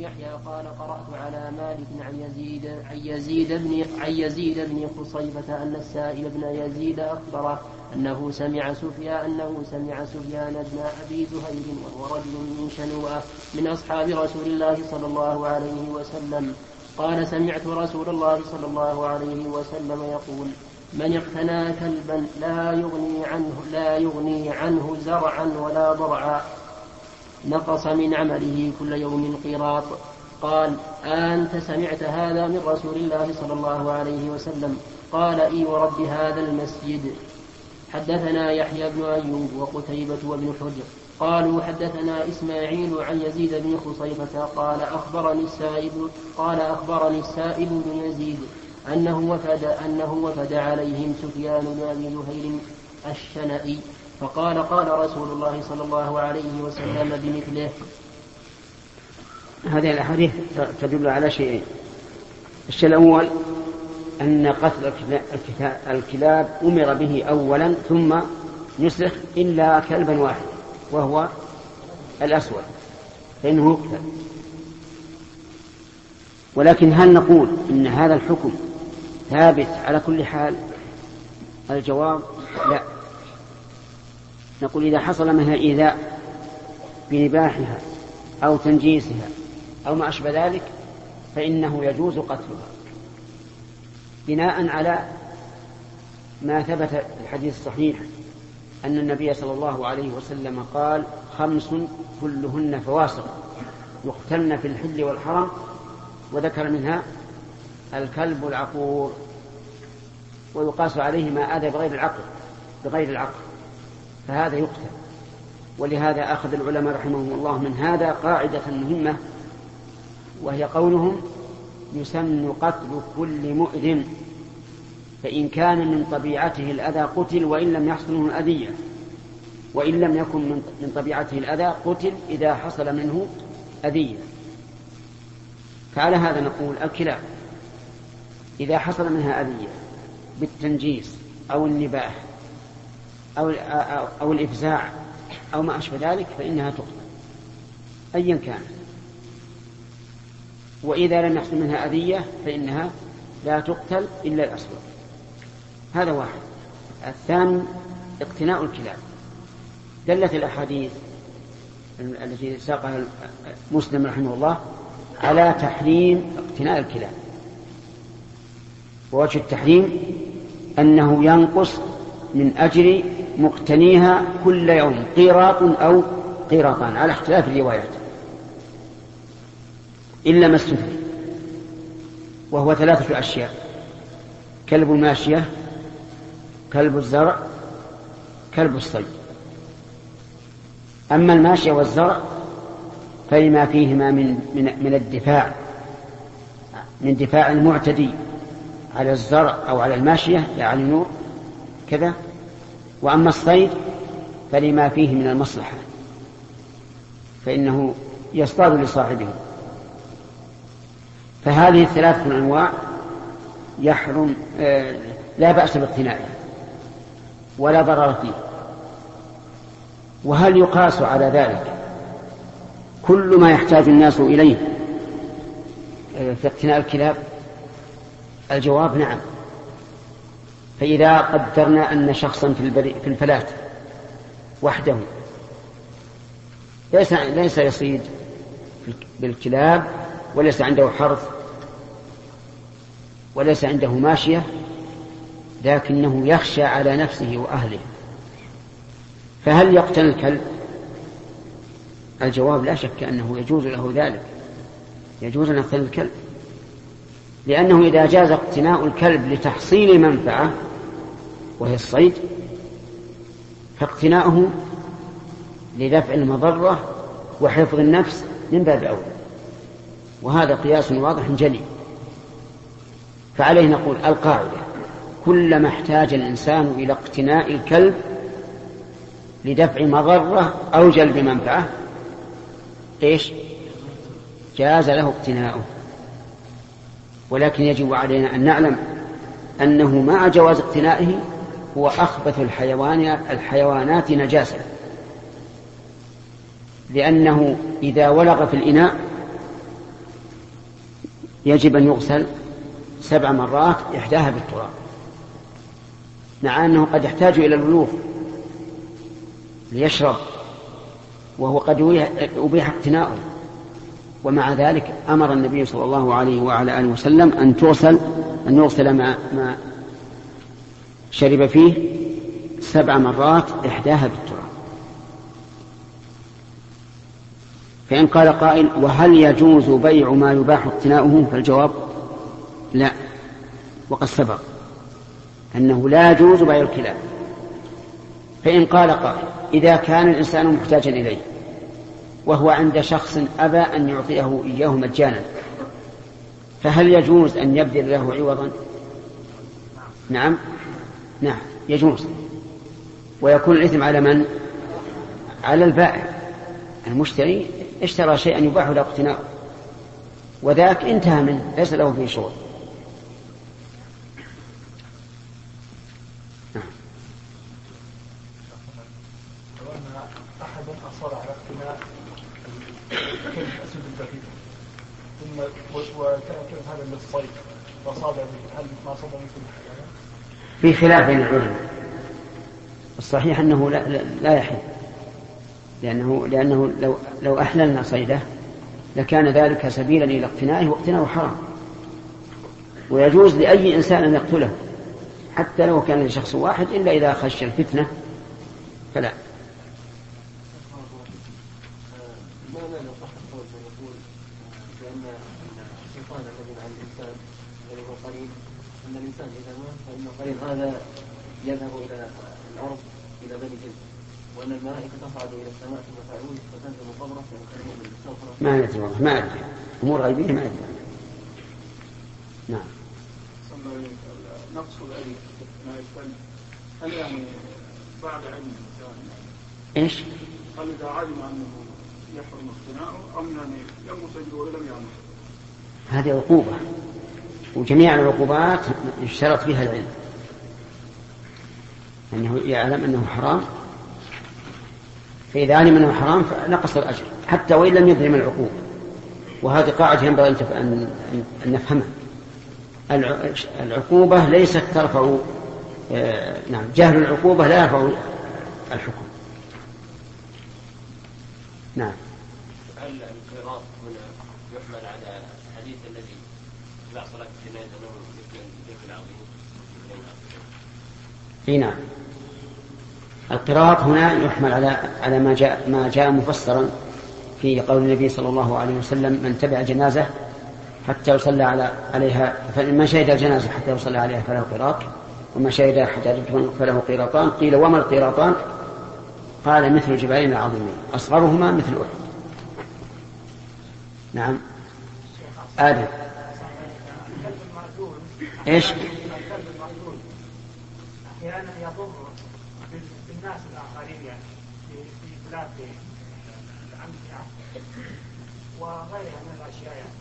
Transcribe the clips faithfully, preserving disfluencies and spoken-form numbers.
يحيى قال قرأت على مالك عن يزيد عن يزيد بن عن يزيد بن خصيفة أن السائب بن يزيد أخبره أنه سمع سفيان أنه سمع سفيان بن أبي زهير وهو رجل من شنوءة من أصحاب رسول الله صلى الله عليه وسلم قال سمعت رسول الله صلى الله عليه وسلم يقول من اقتنى كلبا لا يغني عنه لا يغني عنه زرعا ولا ضرعا نقص من عمله كل يوم قيراط. قال أنت سمعت هذا من رسول الله صلى الله عليه وسلم؟ قال إي ورب هذا المسجد. حدثنا يحيى بن أيوب وقتيبة وابن حجر قالوا حدثنا إسماعيل عن يزيد بن خصيفة قال أخبرني السائب قال أخبرني السائب بن يزيد أنه وفد أنه وفد عليهم سفيان بن أبي زهير الشنئي فقال قال رسول الله صلى الله عليه وسلم بمثله. هذه الأحاديث تدل على شيئين. الشيء الأول أن قتل الكلاب أمر به أولا ثم يسلخ إلا كلبا واحد وهو الأسود فإنه يقتل. ولكن هل نقول إن هذا الحكم ثابت على كل حال؟ الجواب لا. نقول إذا حصل منها إيذاء بنباحها أو تنجيسها أو ما أشبه ذلك فإنه يجوز قتلها بناء على ما ثبت في الحديث الصحيح أن النبي صلى الله عليه وسلم قال خمس كلهن فواسق يقتلن في الحل والحرم وذكر منها الكلب العقور ويقاس عليه ما آذى بغير العقل بغير العقل فهذا يقتل. ولهذا أخذ العلماء رحمهم الله من هذا قاعدة مهمة وهي قولهم يسن قتل كل مؤذن فإن كان من طبيعته الأذى قتل وإن لم يحصل منه الأذية وإن لم يكن من طبيعته الأذى قتل إذا حصل منه أذية. فعلى هذا نقول الكلاب إذا حصل منها أذية بالتنجيس أو النباح أو, أو الإفزاع أو ما أشبه ذلك فإنها تقتل أيا كان. وإذا لم يحصل منها أذية فإنها لا تقتل إلا الأسود. هذا واحد. الثاني اقتناء الكلاب. دلت الأحاديث التي ساقها مسلم رحمه الله على تحريم اقتناء الكلاب. ووجه التحريم أنه ينقص من أجر مقتنيها كل يوم قيراط أو قيراطان على اختلاف الروايات إلا ما استثني وهو ثلاثة أشياء: كلب الماشية، كلب الزرع، كلب الصيد. أما الماشية والزرع فلما فيهما من, من, من الدفاع من دفاع المعتدي على الزرع أو على الماشية يعني نور كذا. وأما الصيد فلما فيه من المصلحة فإنه يصطاد لصاحبه. فهذه الثلاثة الأنواع يحرم آه لا بأس باقتنائها ولا ضرر فيه. وهل يقاس على ذلك كل ما يحتاج الناس إليه في اقتناء الكلاب؟ الجواب نعم. فإذا قدرنا أن شخصا في الفلاة وحده ليس, ليس يصيد بالكلاب وليس عنده حرث وليس عنده ماشية لكنه يخشى على نفسه وأهله، فهل يقتل الكلب؟ الجواب لا شك أنه يجوز له ذلك، يجوز أن يقتل الكلب، لأنه إذا جاز اقتناء الكلب لتحصيل منفعة وهي الصيد فاقتناؤه لدفع المضرة وحفظ النفس من باب أولى، وهذا قياس واضح جلي. فعليه نقول القاعدة: كلما احتاج الإنسان إلى اقتناء الكلب لدفع مضرة أو جلب منفعة إيش؟ جاز له اقتناؤه. ولكن يجب علينا أن نعلم أنه مع جواز اقتنائه هو أخبث الحيوان الحيوانات نجاسة، لأنه إذا ولغ في الإناء يجب أن يغسل سبع مرات إحداها بالتراب، مع أنه قد يحتاج إلى الولوغ ليشرب وهو قد أبيح اقتناؤه، ومع ذلك أمر النبي صلى الله عليه وعلى آله وسلم أن تغسل أن يغسل ما, ما شرب فيه سبع مرات إحداها بالتراب. فإن قال قائل وهل يجوز بيع ما يباح اقتناؤه؟ فالجواب لا، وقد سبق أنه لا يجوز بيع الكلاب. فإن قال قائل إذا كان الإنسان محتاجا إليه وهو عند شخص أبى أن يعطيه إياه مجانا، فهل يجوز أن يبذل له عوضا؟ نعم نعم يجوز، ويكون الإثم على من؟ على البائع. المشتري اشترى شيئا يباح له اقتناؤه وذاك انتهى منه ليس له فيه شغل. أحد أصر على اقتناء كلب أسد البريد ثم وكان هذا للصيد وصاد به، هل ما صاد مثل الحيوان؟ في خلاف بين العلماء، الصحيح أنه لا, لا, لا يحل، لأنه, لأنه لو, لو أحللنا صيده لكان ذلك سبيلا إلى اقتنائه، واقتناؤه حرام، ويجوز لأي إنسان أن يقتله حتى لو كان لشخص واحد، إلا إذا خشي الفتنة فلا. ماذا لو صح القول فيقول بأن الشيطان الذي مع الإنسان الذي هو قريب، أن الإنسان إذا مات فإن القريب هذا يذهب إلى الأرض إلى بني جلد، وأن الملائكة تصعد إلى السماء ثم تعود فتنزل قبره فيكلمون بالسفرة. ما ندري والله، ما أدري، أمور غيبية ما أدري. نعم. نقص الألف ما يكون هل يعني بعد علم الإنسان إيش؟ هل إذا علم أنه يحرم اقتناؤه أم يعني ينقص أجره ولم يعمل؟ هذه عقوبة، وجميع العقوبات اشترط فيها العلم، أنه يعلم أنه حرام، فإذا علم أنه حرام فنقص الأجر حتى وإن لم يبرم العقوبة. وهذه قاعدة ينبغي أن نفهمها، العقوبة ليست ترفع آه نعم جهل العقوبة لا يرفع الحكم. نعم. هل القراط هنا يحمل على الحديث الذي لا صلاة الجنازة له مثل العظيم؟ اي نعم، القراط هنا يحمل على على ما جاء ما جاء مفسرا في قول النبي صلى الله عليه وسلم من تبع جنازة حتى يصلى على عليها، فمن شهد الجنازة حتى يصلى عليها فله قراط، وما شهد حجاجة فله قراطان. قيل وما القراطان؟ قال مثل الجبالين العظيمين أصغرهما مثل أحد. نعم. آدم إيش؟ أحيانا يضر بالناس الآخرين يعني في بلاد الأمثلة وغيرها من الأشياء يعني.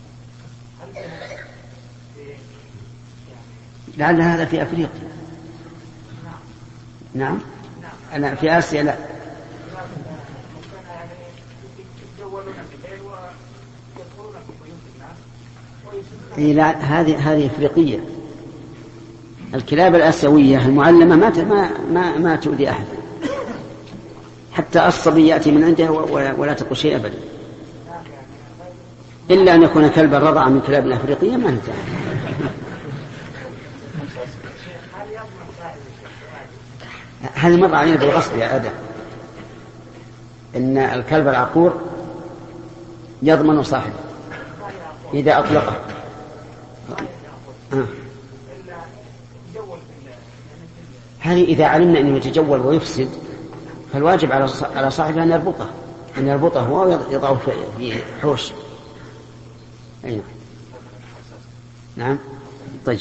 لعل هذا في أفريقيا. نعم. أنا في آسيا لا. إيه لا، هذه هذه أفريقية. الكلاب الآسيوية المعلمة ما ما ما, ما تؤذي أحد، حتى الصبي يأتي من عنده ولا تقول شيء أبدا، إلا أن يكون كلبا رضع من كلاب الأفريقية ما نتاع. هذه مرة علينا بالغصب يا آدم، إن الكلب العقور يضمن صاحبه إذا أطلقه. آه. هذه إذا علمنا أنه يتجول ويفسد فالواجب على صاحبه أن يربطه أن يربطه هو ويضعه في حوش. أي نعم. طيب.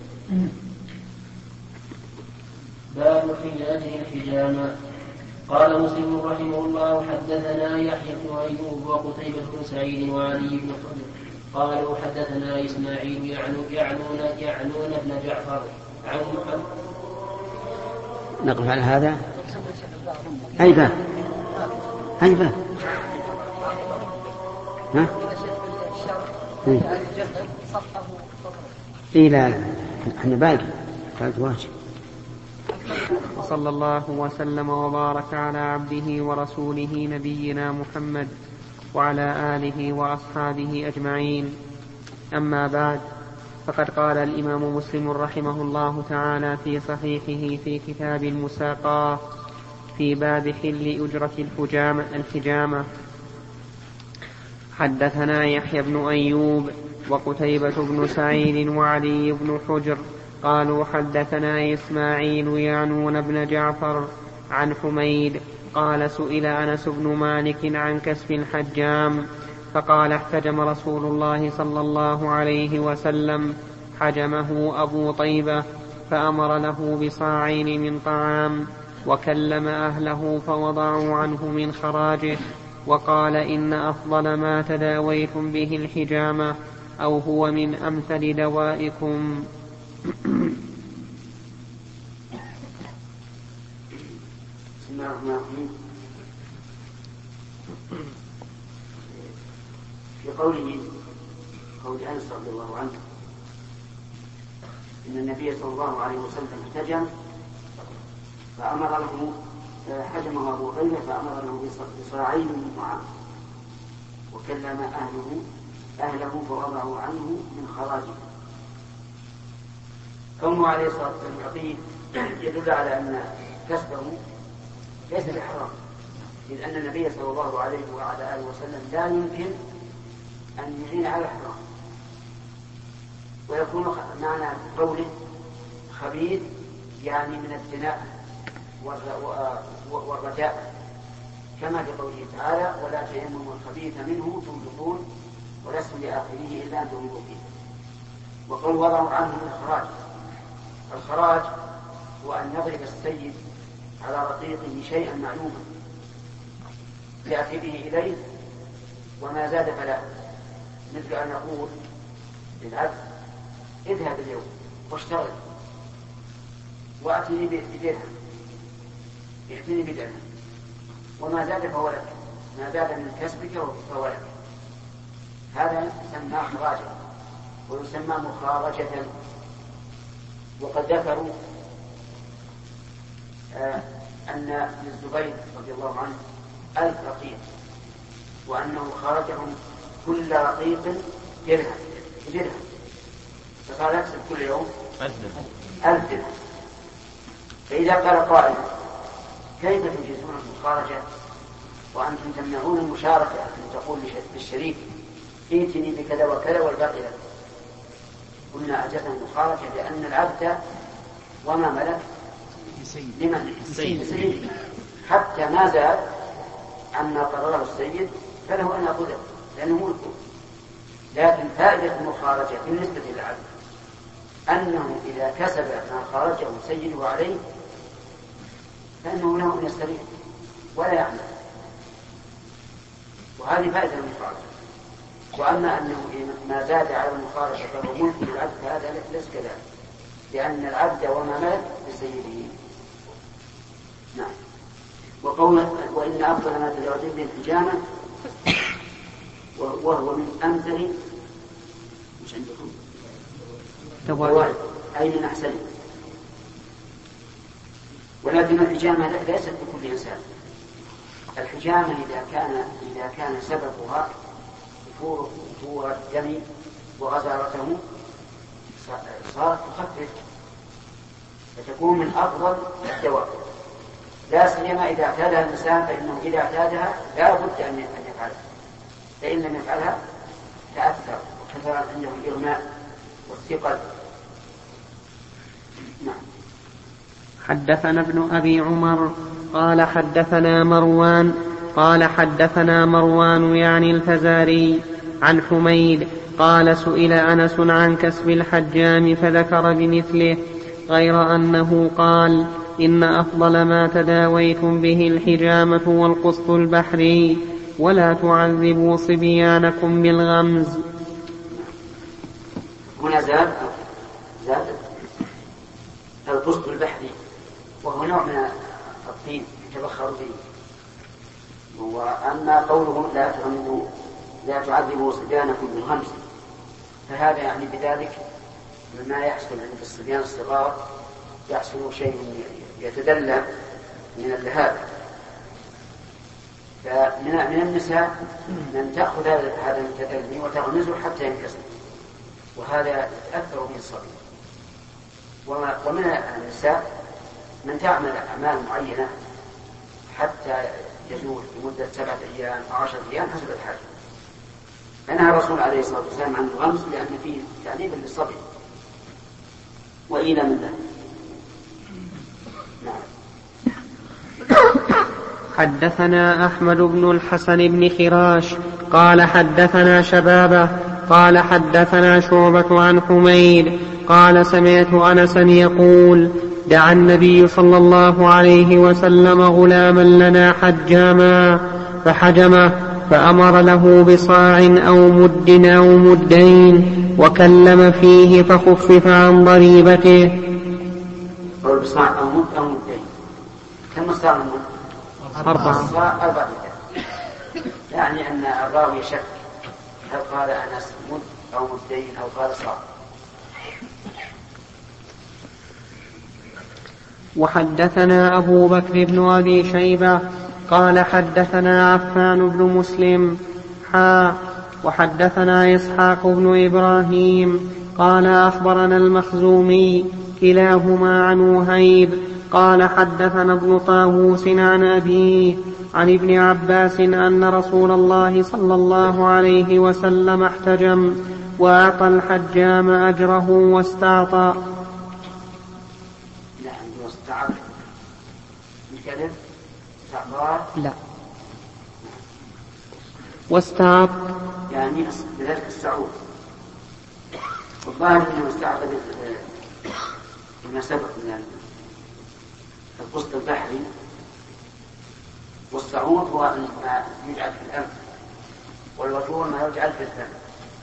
باب في أجل الحجامة. قال مسلم رحمه الله حدثنا يحيى بن أيوب وقتيبة بن سعيد وعلي بن حجر قالوا حدثنا إسماعيل يعنون يعنون ابن جعفر عن محمد. نقف على هذا. أي باب أي باب ها إيه لا لا احنا باقي ثلاث واجب. وصلى الله وسلم وبارك على عبده ورسوله نبينا محمد وعلى آله وأصحابه أجمعين. أما بعد، فقد قال الإمام مسلم رحمه الله تعالى في صحيحه في كتاب المساقاة في باب حل أجرة الحجامة, الحجامة حدثنا يحيى بن أيوب وقتيبة بن سعيد وعلي بن حجر قالوا حدثنا إسماعيل يعنون بن جعفر عن حميد قال سئل أنس بن مالك عن كسب الحجام فقال احتجم رسول الله صلى الله عليه وسلم حجمه أبو طيبة فأمر له بصاعين من طعام وكلم أهله فوضعوا عنه من خراجه وقال إن أفضل ما تداويتم به الحجامة أو هو من أمثل دوائكم. بسم الله الرحمن الرحيم. في قوله قول أنس رضي الله عنه إن النبي صلى الله عليه وسلم احتجم فأمر له حجمه أبو طيبة فأمر له بصاعين من طعام وكلم أهله أهله فوضعوا عنه من خراجه. كونه عليه الصلاة والسلام يعطيه يدل على أن كسبه ليس بحرام، إذ أن النبي صلى الله عليه وعلى آله وسلم لا يمكن أن يعين على الحرام. ويكون معنى قوله خبيث يعني من الثناء والرجاء، كما في قوله تعالى ولا تيمموا الخبيث منه تنفقون ولستم لآخره إلا أن تغلبوا فيه. وقال وضعوا عنه من الخراج. الخراج هو أن يضرب السيد على رقيقه شيئا معلوما يأتي به إليه وما زاد فلا، مثل أن يقول للعبد اذهب اليوم واشتغل وأتني بدرهم، ائتني بدرهم، وما زاد فهو لك، ما زاد من كسبك فهو لك. هذا يسمى خراجا ويسمى مخارجة. وقد ذكروا آه أن للزبير رضي الله عنه ألف رقيق وأنه خرجهم كل رقيق درهم درهم فصار يكسب كل يوم ألف درهم. فإذا قال قائل كيف تجيزون المخارجة وأنتم تمنعون المشاركة، أن تقول للشريك ائتني بكذا وكذا والباقي لك؟ قلنا أجزنا المخارجة لأن العبد وما ملك لمن السيد، حتى ما زاد عما قرره السيد فله أن يأخذه لأنه ملكه. لكن فائدة المخارجة بالنسبة للعبد أنه إذا كسب ما خارجه سيده عليه فإنه له أن يستريح ولا يعمل، وهذه فائدة المخارجة. وأما أنه ما زاد على المخارجة فهو ملك للعبد فهذا ليس كذلك، لأن العبد وما ملك لسيده. نعم. وقول وإن أفضل ما تداويتم به الحجامة وهو من أمثل مش عندكم دوائر أي من أحسن. ولكن الحجامة ليست لكل إنسان. الحجامة إذا كان إذا كان سببها فور الدم وغزارته صارت تخفف فتكون من أفضل الدواء، لا سيما إذا اعتادها الإنسان، فإنه إذا اعتادها لا بد أن يفعلها، فإن لم يفعلها تأثر وكثر عنده الإغماء والثقل. نعم. حدثنا ابن أبي عمر قال حدثنا مروان قال حدثنا مروان يعني الفزاري عن حميد قال سئل أنس عن كسب الحجام فذكر بمثله غير أنه قال إن أفضل ما تداويتم به الحجامة والقسط البحري ولا تعذبوا صبيانكم بالغمز. هنا زاد زاد القسط البحري وهو نوع من الطين يتبخر به. وأما قوله لا تعذبوا لا تعذبوا صبيانكم بالغمز فهذا يعني بذلك مما يحصل عند الصبيان الصغار يحصل شيء يتدلى من اللهاب. فمن من النساء من تأخذ هذا المتدلي وتغمزه حتى ينكسر، وهذا يتأثر به الصبي. ومن النساء من تعمل أعمال معينة حتى يزول لمدة سبعة أيام أو عشرة أيام حسب الحاجة. فنهى الرسول عليه الصلاة والسلام عن الغمز لأن فيه تعذيبا للصبي وإلى من ذلك. نعم. حدثنا أحمد بن الحسن بن خراش قال حدثنا شبابه قال حدثنا شعبة عن حميد قال سمعت أنسا يقول دعا النبي صلى الله عليه وسلم غلاما لنا حجاما فحجمه فأمر له بصاع أو مد أو مدين وكلم فيه فخفف عن ضريبته. بصاع أو مد أو مدين كم صار المد؟ أربعة. أربعة. يعني أن الراوي شك هل قال أنس مد أو مدين أو قال صاع. وحدثنا أبو بكر بن أبي شيبة قال حدثنا عفان بن مسلم حا وحدثنا إسحاق بن إبراهيم قال أخبرنا المخزومي كلاهما عن وهيب قال حدثنا ابن طاووس عن أبيه عن ابن عباس أن رسول الله صلى الله عليه وسلم احتجم وأعطى الحجام أجره واستعطى. لا واستعط يعني بذلك السعود. والظاهر انه استعط بما سبق من القسط البحري، والسعود هو ما يجعل في الأنف، والوجور ما يجعل في الفم.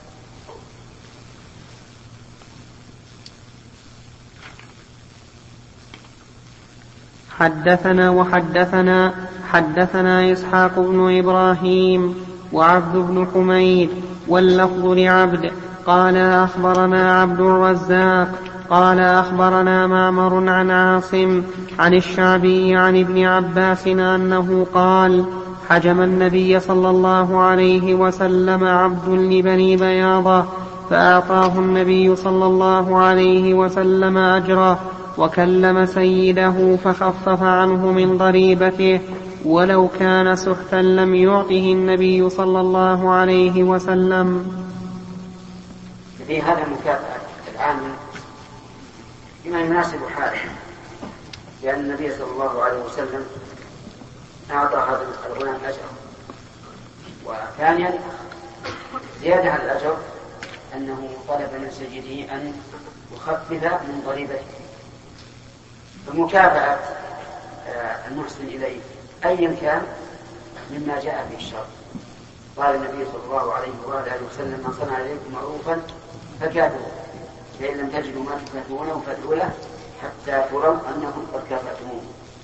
حدثنا وحدثنا حدثنا إسحاق بن إبراهيم وعبد بن حميد واللفظ لعبد قال أخبرنا عبد الرزاق قال أخبرنا معمر عن عاصم عن الشعبي عن ابن عباس أنه قال حجم النبي صلى الله عليه وسلم عبد لبني بياضة فأعطاه النبي صلى الله عليه وسلم أجره وكلم سيده فخفف عنه من ضريبته ولو كان سحتا لم يعطه النبي صلى الله عليه وسلم. في هذا المكافأة العامة بما يناسب حاله، لأن النبي صلى الله عليه وسلم أعطى هذا الغلام أجره. وثانيا زيادة على الأجر أنه طلب من سيده أن يخفف من ضريبته. فمكافأة المحسن إليه أيا كان مما جاء به الشرع. قال النبي صلى الله عليه وآله وسلم من صنع إليكم معروفا فكافئوه فإن لم تجدوا ما تكافئونه فادعوا له حتى تروا أنكم قد كافأتموه.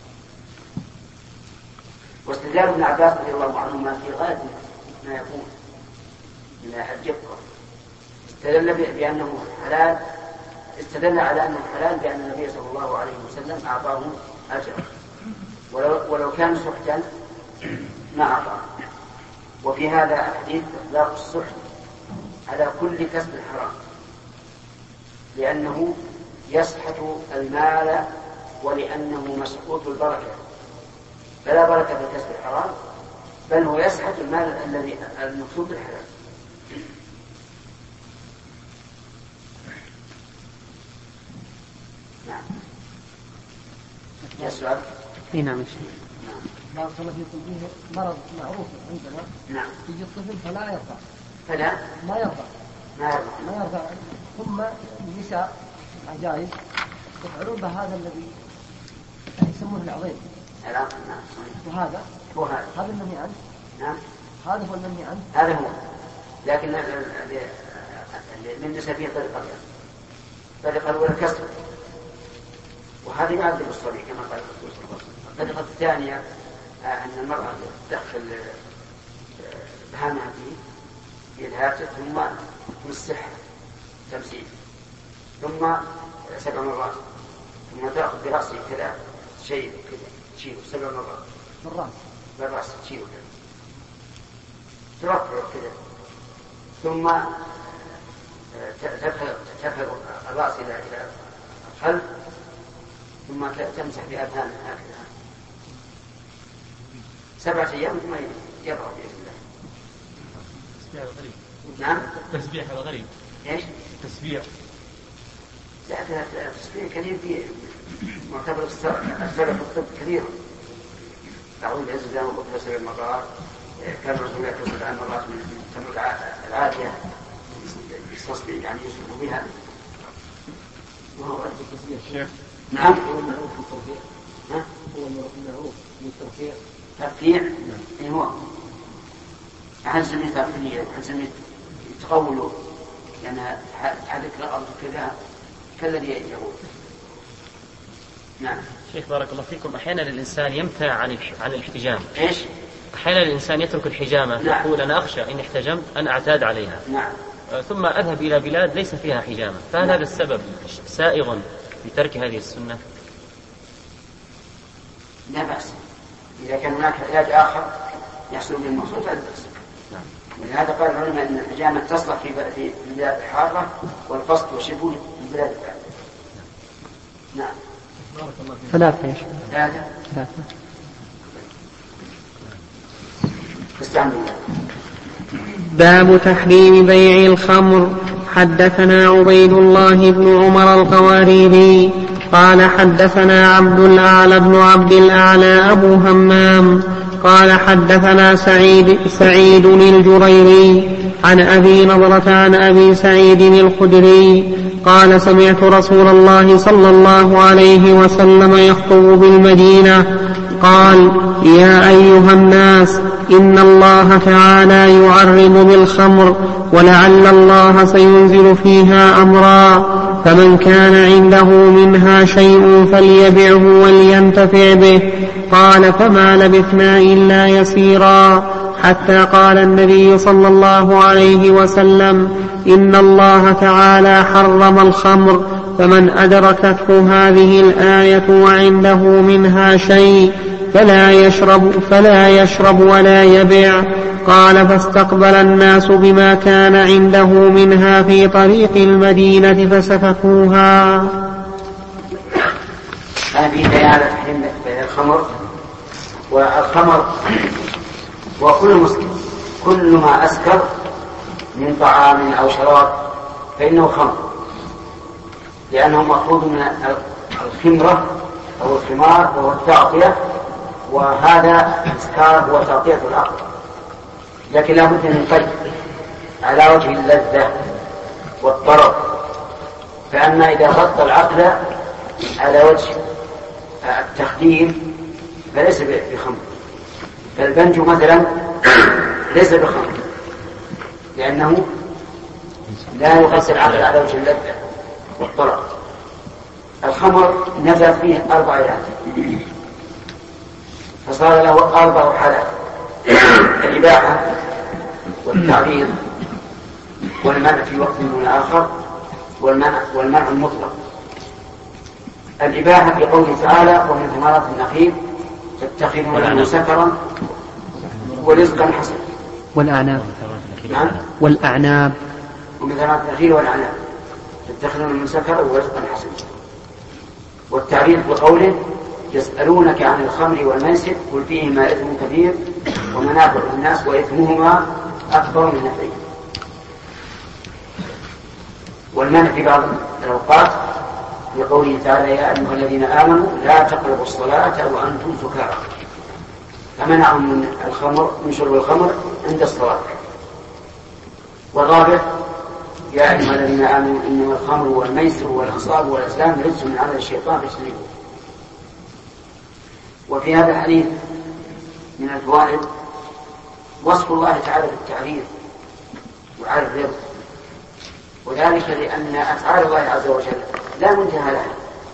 واستدلال ابن عباس رضي الله عنهما في غاية ما يكون من الدقة. استدل بأنه حلال استدل على أنه حلال بأن النبي صلى الله عليه وسلم أعطاه أجرا ولو, ولو كان سحتا ما أعطاه. وفي هذا الحديث إطلاق السحت على كل كسب حرام، لأنه يسحت المال ولأنه مسحوت البركة، فلا بركة في كسب الحرام بل هو يسحت المال الذي المقصود بالحلال. نعم. يا سؤال؟ اي نعم. بارك الله فيكم. فيه مرض معروف عندنا. نعم. يجي الطفل فلا يرضع. فلا ما يرضع. ما يرضع. ما يرضع. ثم النساء عجائز يفعلون بهذا الذي يسمونه العظيم. نعم. وهذا هو هذا. هذا المنهي عنه. نعم. هذا هو المنهي عنه. هذا هو. لكن بالنسبة فيه طريقة طريقة الأولى كسر، وهذا يعذب الصبي كما قال الرسول صلى الله عليه وسلم. الطريقة الثانية أن المرأة تدخل بهامها في الهاتف ثم تمسحها تمسيح، ثم سبع مرات، ثم تأخذ برأسه كذا شيء كذا تشيله سبع مرات بالرأس بالرأس تشيله كذا ترفع كذا، ثم ترفع الرأس إلى إلى الخلف، ثم تمسح بأذهان هكذا سبعة أيام ثم يبرأ بإذن الله. تسبيح غريب. نعم. تسبيح غريب. إيش؟ تسبيح. لا تسبيح كثير في معتبر السلف الطب كثير. أعوذ بعز الله وقدر سبع مرات، كان رسول الله يتصل عن مرات من تمر العادية يستصبح يعني يصبح بها. وهو شيخ. نعم. هو المعروف بالترفيع. ها؟ هو المعروف بالترفيع. ترفيع إيه هو؟ أحد سميه ترفيع، أحد سميه تقوله، لأن يعني تحرك الأرض كذا كالذي يقول. نعم. شيخ بارك الله فيكم، أحيانا الإنسان يمتنع عن عن الاحتجام. إيش؟ أحيانا الإنسان يترك الحجامة. نعم. يقول أنا أخشى إن احتجمت أن أعتاد عليها. نعم. ثم أذهب إلى بلاد ليس فيها حجامة، فهل نعم. هذا السبب سائغ في ترك هذه السنة؟ لا بأس، إذا كان هناك علاج آخر يحصل به المقصود فلا بأس. نعم. ولهذا قال العلماء أن الحجامة تصلح في البلاد الحارة والقصد والشبه في البلاد الباردة. نعم. ثلاثة يا شيخ. ثلاثة. ثلاثة. استعمل الله. باب تحريم بيع الخمر. حدثنا عبيد الله بن عمر القواريري قال حدثنا عبد الأعلى بن عبد الأعلى أبو همام قال حدثنا سعيد سعيد الجريري عن أبي نضرة عن أبي سعيد الخدري قال سمعت رسول الله صلى الله عليه وسلم يخطب بالمدينة قال يا أيها الناس إن الله تعالى يعرض بالخمر ولعل الله سينزل فيها أمرا فمن كان عنده منها شيء فليبعه ولينتفع به. قال فما لبثنا إلا يسيرا حتى قال النبي صلى الله عليه وسلم إن الله تعالى حرم الخمر فمن أدركته هذه الآية وعنده منها شيء فلا يشرب, فلا يشرب ولا يبيع. قال فاستقبل الناس بما كان عنده منها في طريق المدينة فسفكوها. هذه بيان تحريم الخمر. والخمر وكل مسكر كل ما أسكر من طعام أو شراب فإنه خمر، لأنه مأخوذ من الخمرة أو الخمار وهو التعطية، وهذا الإسكار هو تعطية العقل، لكن لا بد من قيد على وجه اللذة والطرب. فأما إذا غطى العقل على وجه التخدير فليس بخمر. فالبنج مثلا ليس بخمر لأنه لا يغطي العقل على وجه اللذة والطرب. الخمر نزل فيه أربع آيات فصار له أربع حالات: الإباحة والتعريض والمنع في وقت من آخر والمنع, والمنع المطلق. الإباحة في قوله تعالى ومن ثمرات النخيل تتخذون منه سكرا ورزقا حسنا. والأعناب. نعم. والأعناب. ومن ثمرات النخيل والأعناب تتخذون منه سكرا ورزقا حسنا. والتعريض بقوله يسألونك عن الخمر والميسر قل فيهما إثم كبير ومنافع للناس وإثمهما أكبر من نفعهما. والمنع في بعض الأوقات بقوله تعالى يا أيها الذين آمنوا لا تقربوا الصلاة وأنتم سكارى، فمنعهم من الخمر من شرب الخمر عند الصلاة. والرابع يا أيها الذين آمنوا إنما الخمر والميسر والأنصاب والأزلام رجس من عمل الشيطان فاجتنبوه. وفي هذا الحديث من الفوائد وصف الله تعالى بالتعريض وعلى الرضا، وذلك لأن أفعال الله عز وجل لا منتهى لها،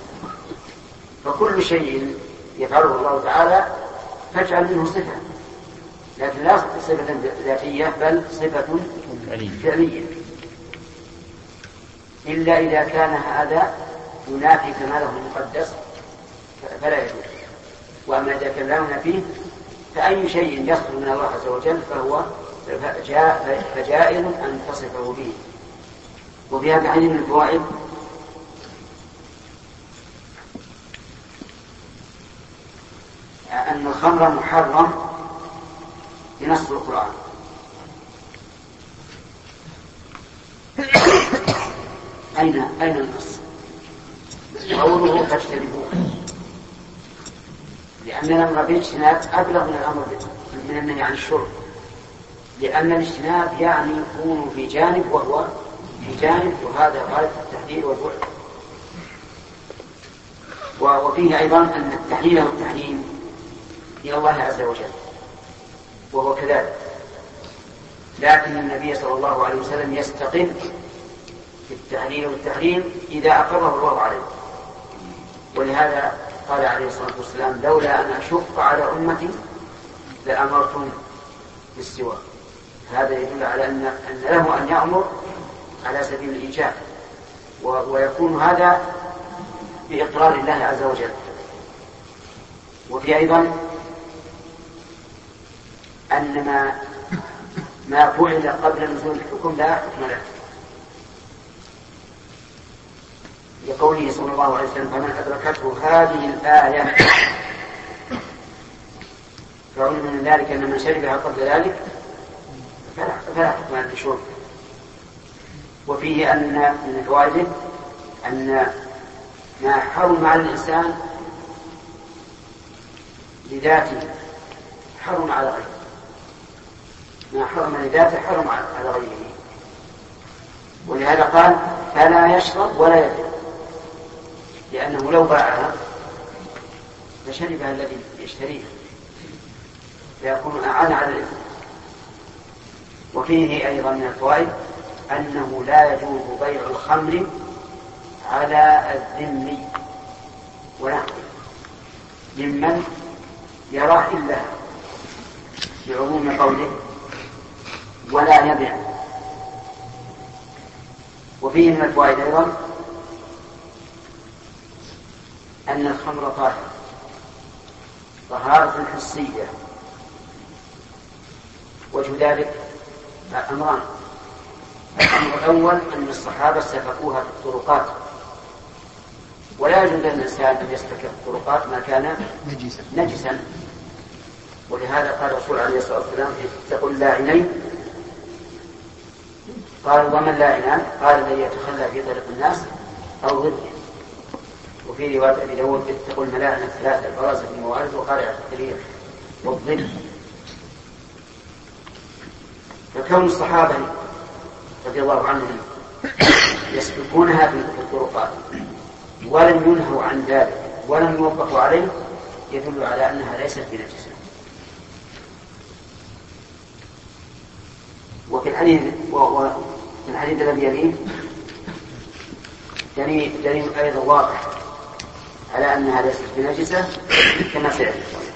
فكل شيء يفعله الله تعالى فاجعل منه صفة، لكن لا صفة ذاتية بل صفة فعلية. إلا إذا كان هذا ينافي كماله المقدس فلا يجوز. وأما إذا كان لا ينافيه فأي شيء يصدر من الله عز وجل فهو فجائز أن تصفه به. وفي هذا الحديث من الفوائد أن الخمر محرم بنص القرآن. أين أين النص؟ قوله فاجتنبوه، لأن الأمر بالاجتناب أبلغ من الأمر من النهي عن الشرب، لأن الاجتناب يعني يكون في جانب وهو في جانب، وهذا غاية التحذير والبعد. وفيه أيضا أن التحليل والتحريم إلى الله عز وجل وهو كذلك، لكن النبي صلى الله عليه وسلم يستقل في التحليل والتحريم إذا أقره الله عليه. ولهذا قال عليه الصلاة والسلام لولا أن أشق على أمتي لأمرتم بالسواك. هذا يدل على أن أن له أن يأمر على سبيل الإيجاب، ويكون هذا بإقرار الله عز وجل. وفي أيضا أن ما ما فعل قبل نزول الحكم لا حكم له، لقوله صلى الله عليه وسلم فمن أدركته هذه الآية فعلم من ذلك أن من شربها قبل ذلك فلا حكم له بشرب. وفيه أن من فوائده أن ما حرم على الإنسان لذاته حرم على غيره، ما حرم لذاته حرم على غيره. ولهذا قال فلا يشرب ولا يبيع، لأنه لو باعها فشربها الذي يشتريها فيكون أعان على الإثم. وفيه أيضا من الفوائد أنه لا يجوز بيع الخمر على الذمي ونحوه ممن يراه إلا بعموم قوله ولا يبيع. وفيه من الفوائد أيضا أن الخمر طاهر طهارة حسية. وجه ذلك أمران: الأمر الأول أن الصحابة سفكوها في الطرقات، ولا يجوز للإنسان أن يسفك في الطرقات ما كان نجسا, نجسا. ولهذا قال الرسول عليه الصلاة والسلام اتقوا اللاعنين. قال ومن لاعنان؟ قال الذي يتخلى في طريق الناس أو ضده. وفي رواية أبي داود اتقوا الملاعنة الثلاثة البرازة في الموارد وقارعة الكبير والظل. فكون الصحابة رضي الله عنهم يسبقونها في الطرقات ولم ينهوا عن ذلك ولم يوقفوا عليه يدل على أنها ليست بنجسة. وفي الحديث وفي الحديث الذي يليه دليل دليل أيضا واضح على أنها ليست بنجسة كما سيأتي.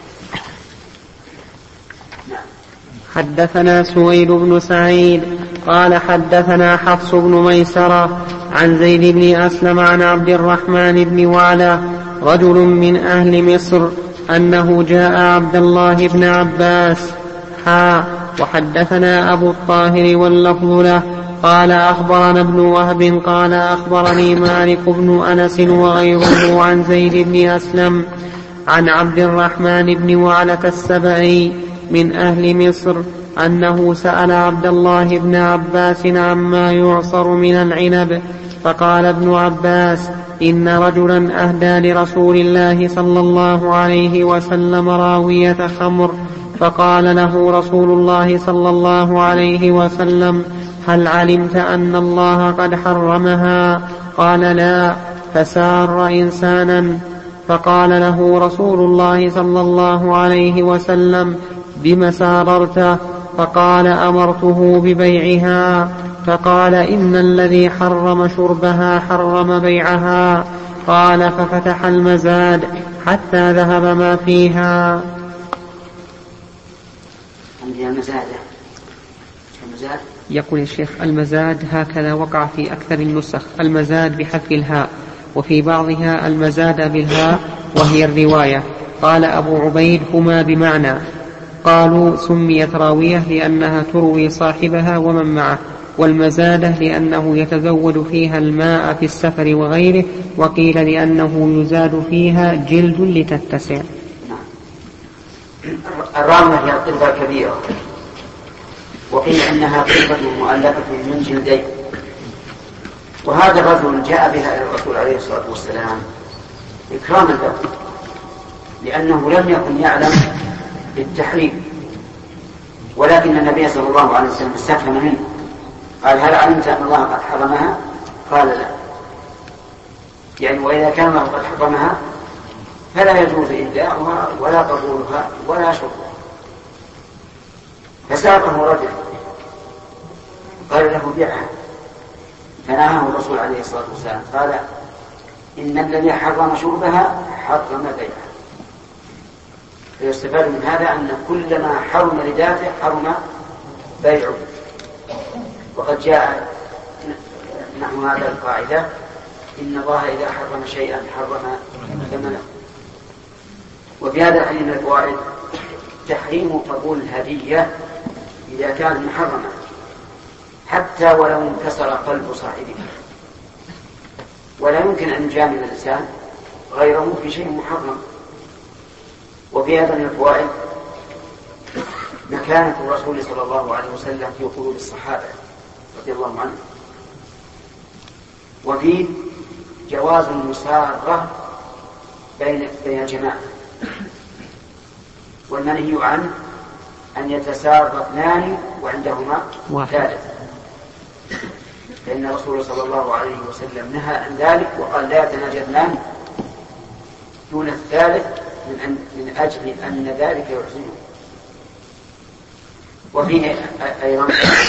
نعم. حدثنا سويد بن سعيد قال حدثنا حفص بن ميسرة عن زيد بن أسلم عن عبد الرحمن بن وعلى رجل من أهل مصر أنه جاء عبد الله بن عباس حا وحدثنا أبو الطاهر واللفظ له قال أخبرنا ابن وهب قال أخبرني مالك بن أنس وغيره عن زيد بن أسلم عن عبد الرحمن بن وعلة السبعي من أهل مصر أنه سأل عبد الله بن عباس عما يعصر من العنب فقال ابن عباس إن رجلا أهدى لرسول الله صلى الله عليه وسلم راوية خمر فقال له رسول الله صلى الله عليه وسلم هل علمت أن الله قد حرمها؟ قال لا. فسار إنسانا فقال له رسول الله صلى الله عليه وسلم بم ساررته؟ فقال أمرته ببيعها. فقال إن الذي حرم شربها حرم بيعها. قال ففتح المزاد حتى ذهب ما فيها. عندي المزاد المزاد يقول الشيخ المزاد هكذا وقع في أكثر النسخ، المزاد بحذف الهاء، وفي بعضها المزاد بالهاء وهي الرواية. قال أبو عبيد هما بمعنى. قالوا سميت راوية لأنها تروي صاحبها ومن معه، والمزادة لأنه يتزود فيها الماء في السفر وغيره، وقيل لأنه يزاد فيها جلد لتتسع. الرامة هي القربة الكبيرة، وقيل إنها قربة مؤلفة من جلدين. وهذا الرجل جاء بها إلى الرسول عليه الصلاة والسلام إكراما له، لأنه لم يكن يعلم بالتحريم، ولكن النبي صلى الله عليه وسلم استفهم منه قال هل علمت أن الله قد حرمها؟ قال لا. يعني وإذا كان الله قد حرمها فلا يجوز إبداعها ولا قبولها ولا شربها. فساقه رجل قال له بيعها، فنهاه الرسول عليه الصلاة والسلام قال إن الذي حرم شربها حرم بيعها. فيستفاد من هذا أن كل ما حرم لذاته حرم بيعه. وقد جاء نحو هذا القاعدة إن الله إذا حرم شيئا حرم ثمنه. وفي هذا الحديث من الفوائد تحريم قبول الهدية إذا كانت محرمة حتى ولو انكسر قلب صاحبها، ولا يمكن أن يجامل الإنسان غيره في شيء محرم. وفي هذا من الفوائد مكانة الرسول صلى الله عليه وسلم في قلوب الصحابة رضي الله عنهم، وفي جواز المسارة بين بين الجماعة، والمنهي عنه أن يتسارى اثنان وعندهما ثالث، فإن الرسول صلى الله عليه وسلم نهى عن ذلك وقال لا يتناجى اثنان دون الثالث من, أن من أجل أن ذلك يحزنه. وفيه أيضا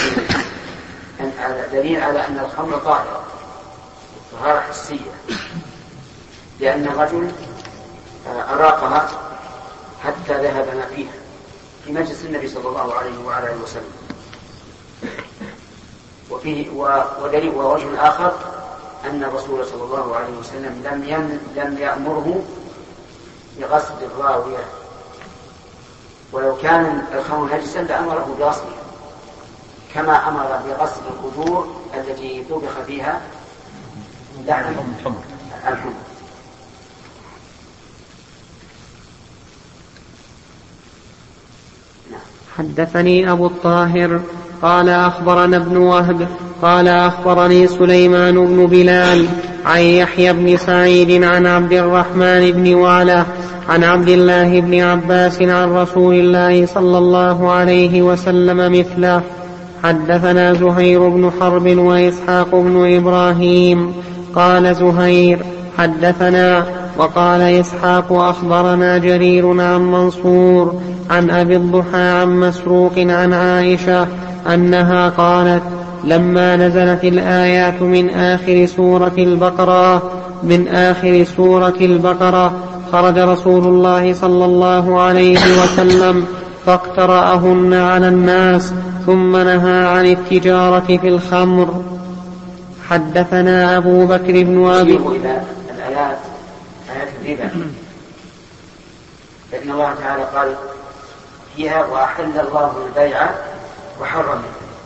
دليل على أن الخمر طاهرة طهارة حسية، لأن الرجل أراقها حتى ذهب ما فيها في مجلس النبي صلى الله عليه وعلى آله وسلم. وفيه ودليل ووجه آخر أن الرسول صلى الله عليه وسلم لم لم يأمره بغسل الراوية، ولو كان الخمر نجسا لأمره بغسلها، كما أمر بغسل القدور التي طبخ فيها لحم الحمر. حدثني أبو الطاهر قال أخبرنا ابن وهب قال أخبرني سليمان بن بلال عن يحيى بن سعيد عن عبد الرحمن بن وعلى عن عبد الله بن عباس عن رسول الله صلى الله عليه وسلم مثله. حدثنا زهير بن حرب وإسحاق بن إبراهيم. قال زهير حدثنا وقال إسحاق أخبرنا جرير عن منصور عن أبي الضحى عن مسروق عن عائشة أنها قالت لما نزلت الآيات من آخر سورة البقرة من آخر سورة البقرة خرج رسول الله صلى الله عليه وسلم فاقترأهن على الناس ثم نهى عن التجارة في الخمر. حدثنا أبو بكر بن أبي الآيات آيات الربا، فإن الله تعالى قال فيها وأحل الله البيع وحرم.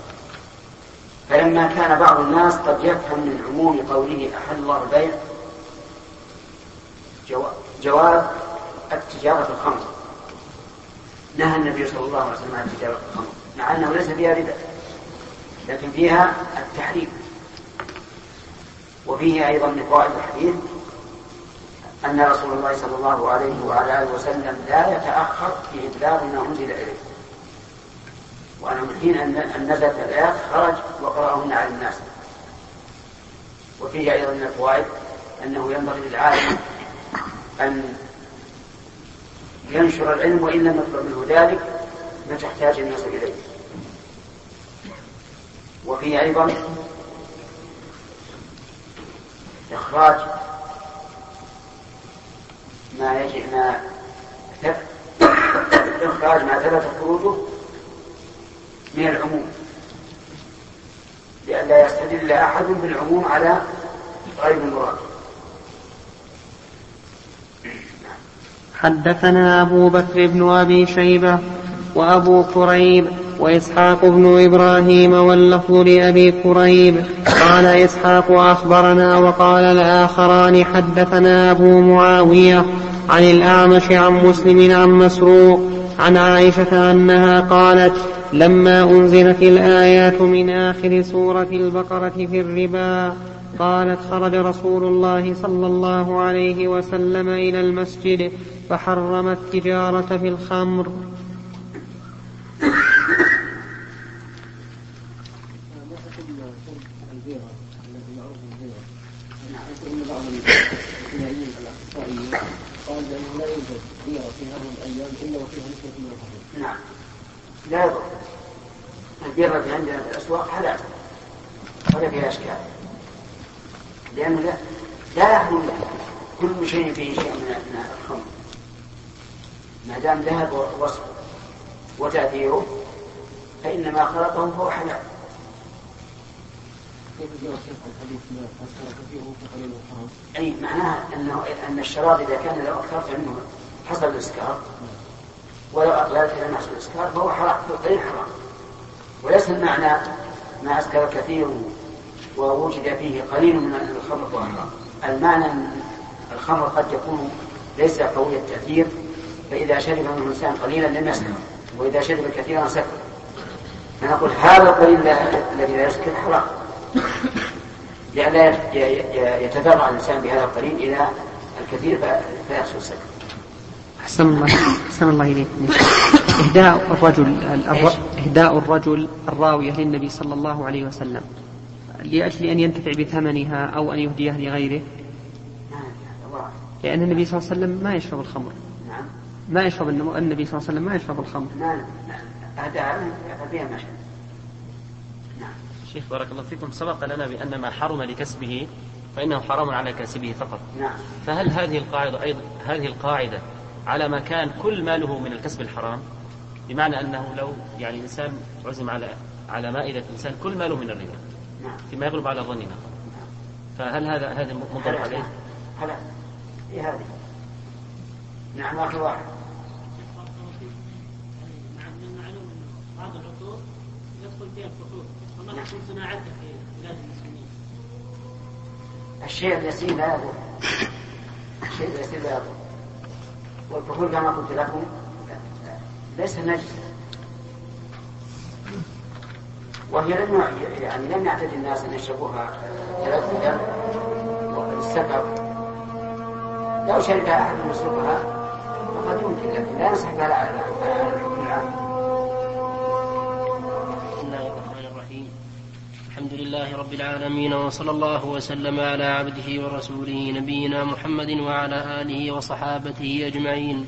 فلما كان بعض الناس قد يفهم من عموم قوله أحل الله البيع جواز التجارة في الخمر، نهى النبي صلى الله عليه وسلم عن التجارة في الخمر، مع أنه ليس فيها ربا لكن فيها التحريم. وفيه أيضا من فوائد الحديث أن رسول الله صلى الله عليه وعلى آله وسلم لا يتأخر في إبلاغ ما أنزل إليه، وأنه من حين أن نزلت الآيات خرج وقرأهن على الناس. وفيه أيضا من الفوائد أنه ينبغي للعالم أن ينشر العلم وإن لم يطلب منه ذلك ما تحتاج الناس إليه. وفيه أيضا إخراج ما يجب ما إخراج ما ثبت خروجه من العموم، لا يستدل أحد بالعموم على غير المراد. حدثنا أبو بكر بن أبي شيبة وأبو كريب وإسحاق بن إبراهيم واللفظ لأبي كريب قال إسحاق أخبرنا وقال الآخران حدثنا أبو معاوية عن الأعمش عن مسلم عن مسروق عن عائشة أنها قالت لما أنزلت الآيات من آخر سورة البقرة في الربا قالت خرج رسول الله صلى الله عليه وسلم إلى المسجد فحرم التجارة في الخمر. نعم لا يضر. البيرة عندنا في الأسواق حلال ولا فيها أشكال، لأنه لا لا يحرم كل شيء فيه شيء من الخمر ما دام ذهب وصفه وتأثيره فإنما خلطه فهو حلال. أي معناها أنه أن الشراب إذا كان لو أكثر فإنه حصل الإسكار، ولو أقللت إلى نحصل الإسكار فهو حرام غير حرام. وليس المعنى ما أسكر كثير ووجد فيه قليل من الخمر فهو حرام. المعنى أن الخمر قد يكون ليس قوي التأثير، فإذا شرب منه الإنسان قليلا لم يسكر، وإذا شرب كثيرا سكر. فنقول هذا القليل الذي لا يسكر حرام، لأن يتذرع الإنسان بهذا القليل إلى الكثير فيحصل السكر. أحسن الله أحسن الله إليك. إهداء الرجل إهداء الرجل الراوية للنبي صلى الله عليه وسلم لأجل أن ينتفع بثمنها أو أن يهديها لغيره، لأن النبي صلى الله عليه وسلم ما يشرب الخمر. نعم ما يشرب النبي صلى الله عليه وسلم ما يشرب الخمر. نعم هذا فيها مشهد. نعم شيخ بارك الله فيكم، سبق لنا بأن ما حرم لكسبه فإنه حرام على كاسبه فقط. نعم. فهل هذه القاعدة أيضا هذه القاعدة على ما كان كل ماله من الكسب الحرام؟ بمعنى أنه لو يعني إنسان عزم على على مائدة إنسان كل ماله من الربا فيما يغلب على ظننا، فهل هذا هذا منطبق عليه؟ هلا إيه هذه؟ نعم آخر واحد. من معلوم أن بعض العطور يدخل فيها الفحول وما تكون صناعتها في بلاد المسلمين. الشيء اليسير لا يضر. الشيء اليسير لا يضر. والفحول كما قلت لكم ليس نجسا، وهي لم يعني لم يعتد الناس أن يشربوها ثلاث أيام وقد السكر. لو شربها أحد يشربها فقد يمكن، لكن لا نسحبها على الحكم العام. بسم الله الرحمن الرحيم. الحمد لله رب العالمين، وصلى الله وسلم على عبده ورسوله نبينا محمد وعلى آله وصحابته أجمعين.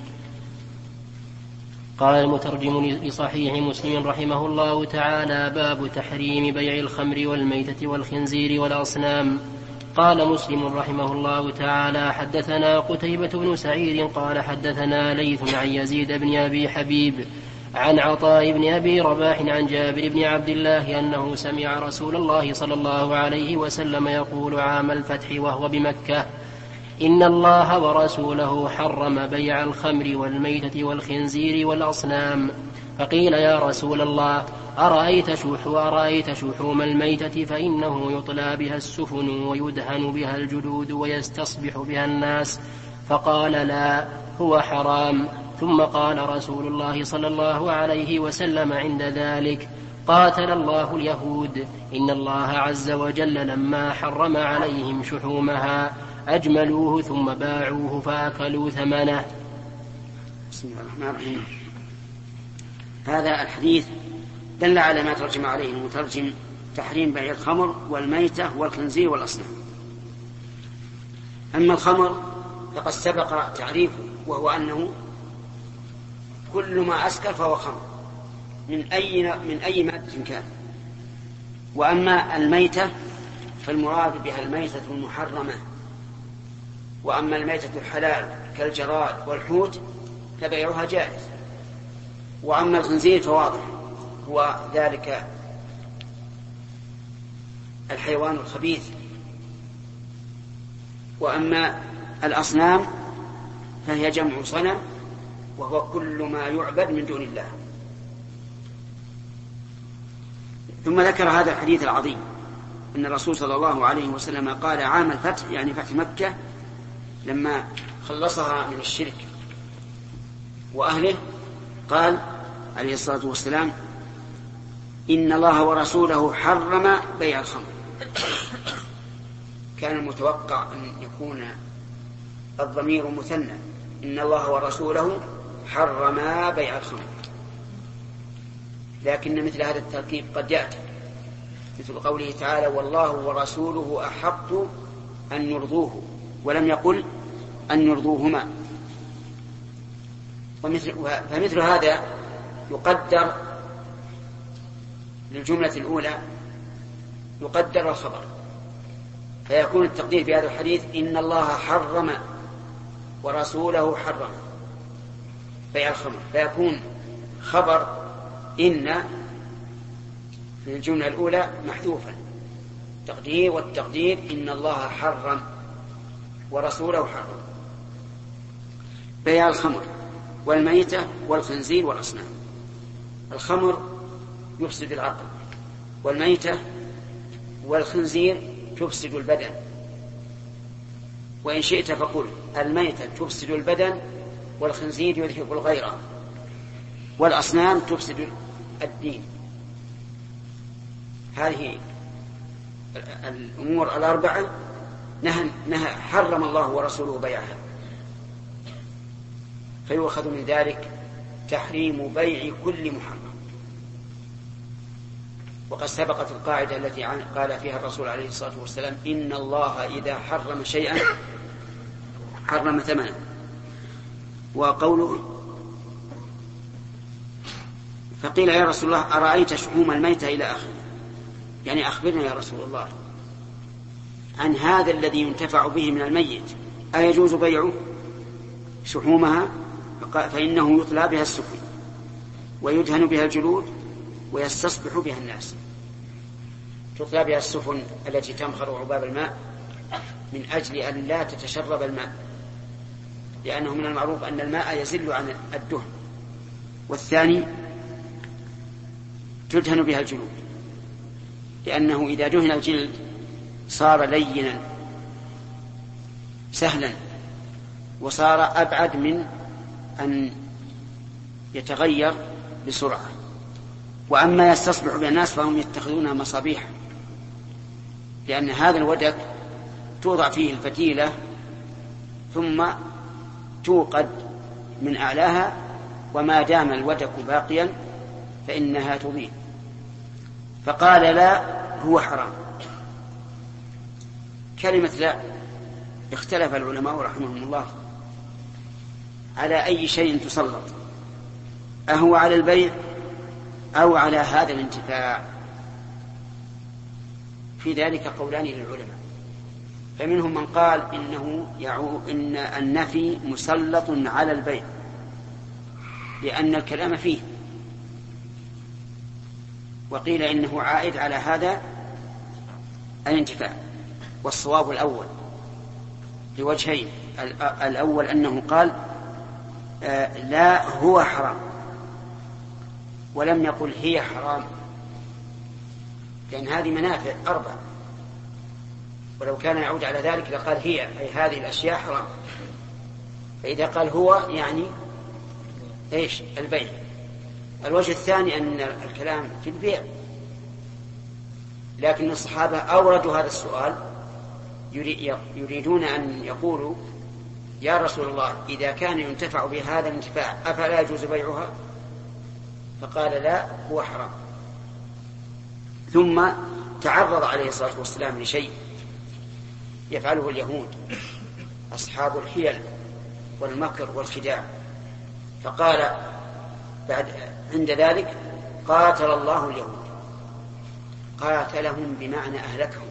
قال المترجم لصحيح مسلم رحمه الله تعالى: باب تحريم بيع الخمر والميتة والخنزير والأصنام. قال مسلم رحمه الله تعالى: حدثنا قتيبة بن سعيد قال حدثنا ليث عن يزيد بن أبي حبيب عن عطاء بن أبي رباح عن جابر بن عبد الله أنه سمع رسول الله صلى الله عليه وسلم يقول عام الفتح وهو بمكة: إن الله ورسوله حرم بيع الخمر والميتة والخنزير والأصنام. فقيل: يا رسول الله، أرأيت شحو أرأيت شحوم الميتة فإنه يطلى بها السفن ويدهن بها الجلود ويستصبح بها الناس. فقال: لا، هو حرام. ثم قال رسول الله صلى الله عليه وسلم عند ذلك: قاتل الله اليهود، إن الله عز وجل لما حرم عليهم شحومها أجملوه ثم باعوه فأكلوا ثمنه. بسم الله الرحمن الرحيم. هذا الحديث دل على ما ترجم عليه المترجم: تحريم بيع الخمر والميتة والخنزير والأصنام. أما الخمر فقد سبق تعريفه، وهو أنه كل ما أسكر فهو خمر من أي من أي مادة كان. وأما الميتة فالمراد بها الميتة المحرمة، وأما الميتة الحلال كالجراد والحوت فبيعها جائز. وأما الخنزير فواضح هو ذلك الحيوان الخبيث. وأما الأصنام فهي جمع صنم، وهو كل ما يعبد من دون الله. ثم ذكر هذا الحديث العظيم أن الرسول صلى الله عليه وسلم قال عام الفتح، يعني فتح مكة، لما خلصها من الشرك وأهله، قال عليه الصلاة والسلام إن الله ورسوله حرم بيع الخمر. كان المتوقع أن يكون الضمير مثنى، إن الله ورسوله حرما بيع الخمر، لكن مثل هذا التركيب قد يأتي، مثل قوله تعالى والله ورسوله أحق أن يرضوه، ولم يقل أن يرضوهما. ومثل فمثل هذا يقدر للجملة الأولى يقدر الخبر، فيكون التقدير في هذا الحديث إن الله حرم ورسوله حرم بيع الخمر، فيكون خبر إن في الجملة الأولى محذوفا تقدير، والتقدير إن الله حرم ورسوله حرم بيع الخمر والميتة والخنزير والأصنام. الخمر يفسد العقل، والميتة والخنزير تفسد البدن، وإن شئت فقل الميتة تفسد البدن والخنزير يذهب الغيرة والأصنام تفسد الدين. هذه الأمور الأربعة نهى, نهى حرم الله ورسوله بيعها، فيؤخذ من ذلك تحريم بيع كل محرم. وقد سبقت القاعدة التي قال فيها الرسول عليه الصلاة والسلام إن الله إذا حرم شيئا حرم ثمنه. وقوله فقيل يا رسول الله أرأيت شحوم الميتة إلى آخره، يعني أخبرنا يا رسول الله عن هذا الذي ينتفع به من الميت، أيجوز بيعه شحومها؟ فإنه يطلى بها السفن ويدهن بها الجلود ويستصبح بها الناس. تطلى بها السفن التي تمخر عباب الماء من أجل أن لا تتشرب الماء، لأنه من المعروف أن الماء يزل عن الدهن. والثاني تدهن بها الجلود، لأنه إذا دهن الجلد صار لينا سهلا، وصار أبعد من أن يتغير بسرعة. وأما يستصبح بها الناس فهم يتخذونها مصابيح، لأن هذا الودك توضع فيه الفتيلة ثم توقد من أعلاها، وما دام الودك باقيا فإنها تضيء. فقال لا هو حرام. كلمة لا اختلف العلماء رحمهم الله على أي شيء تسلط، أهو على البيع أو على هذا الانتفاع؟ في ذلك قولان للعلماء، فمنهم من قال إنه يعو إن النفي مسلط على البيع لأن الكلام فيه، وقيل إنه عائد على هذا الانتفاع. والصواب الأول لوجهين: الأول أنه قال آه لا هو حرام، ولم يقل هي حرام، لأن هذه منافع أربع، ولو كان يعود على ذلك لقال هي، أي هذه الأشياء حرام. فإذا قال هو يعني إيش؟ البيع. الوجه الثاني أن الكلام في البيع، لكن الصحابة أوردوا هذا السؤال يريدون أن يقولوا يا رسول الله إذا كان ينتفع بهذا الانتفاع أفلا يجوز بيعها؟ فقال لا هو حرام. ثم تعرض عليه الصلاة والسلام لشيء يفعله اليهود أصحاب الحيل والمكر والخداع، فقال بعد عند ذلك قاتل الله اليهود. قاتلهم بمعنى أهلكهم،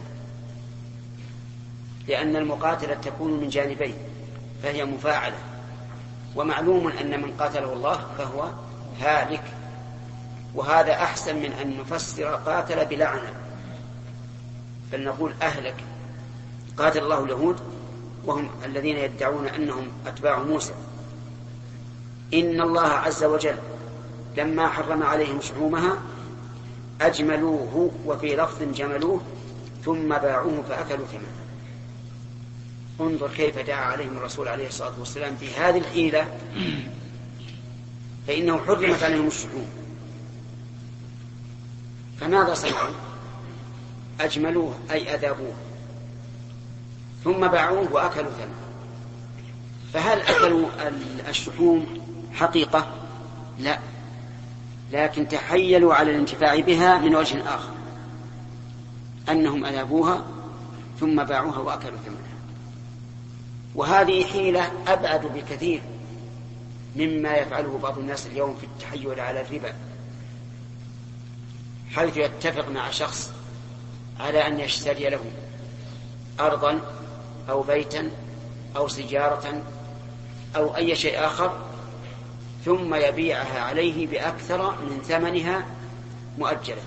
لأن المقاتلة تكون من جانبين فهي مفاعلة، ومعلوم أن من قاتله الله فهو هالك، وهذا أحسن من أن نفسر قاتل بلعنة، بل نقول أهلك. قاتل الله اليهود وهم الذين يدعون أنهم أتباع موسى. إن الله عز وجل لما حرم عليهم شحومها أجملوه، وفي لفظ جملوه، ثم باعوه فأكلوا ثمنه. انظر كيف دعا عليهم الرسول عليه الصلاة والسلام في هذه الحيلة، فإنه حرمت عليهم الشحوم، فماذا صنعوا؟ أجملوه أي أذابوه، ثم باعوه وأكلوا ثمنه. فهل أكلوا الشحوم حقيقة؟ لا، لكن تحيلوا على الانتفاع بها من وجه آخر، أنهم أذابوها ثم باعوها وأكلوا ثمنها. وهذه حيلة أبعد بكثير مما يفعله بعض الناس اليوم في التحيل على الربا، حيث يتفق مع شخص على أن يشتري له أرضا أو بيتا أو سيارة أو أي شيء آخر، ثم يبيعها عليه بأكثر من ثمنها مؤجلا،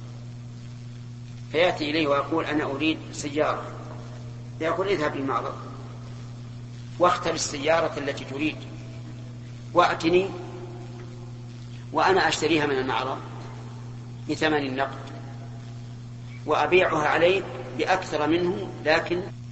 فيأتي إليه ويقول أنا أريد سيارة، يقول اذهب للمعرض واختر السيارة التي تريد وأتني وأنا أشتريها من المعرض بثمن النقد وأبيعها عليك بأكثر منه، لكن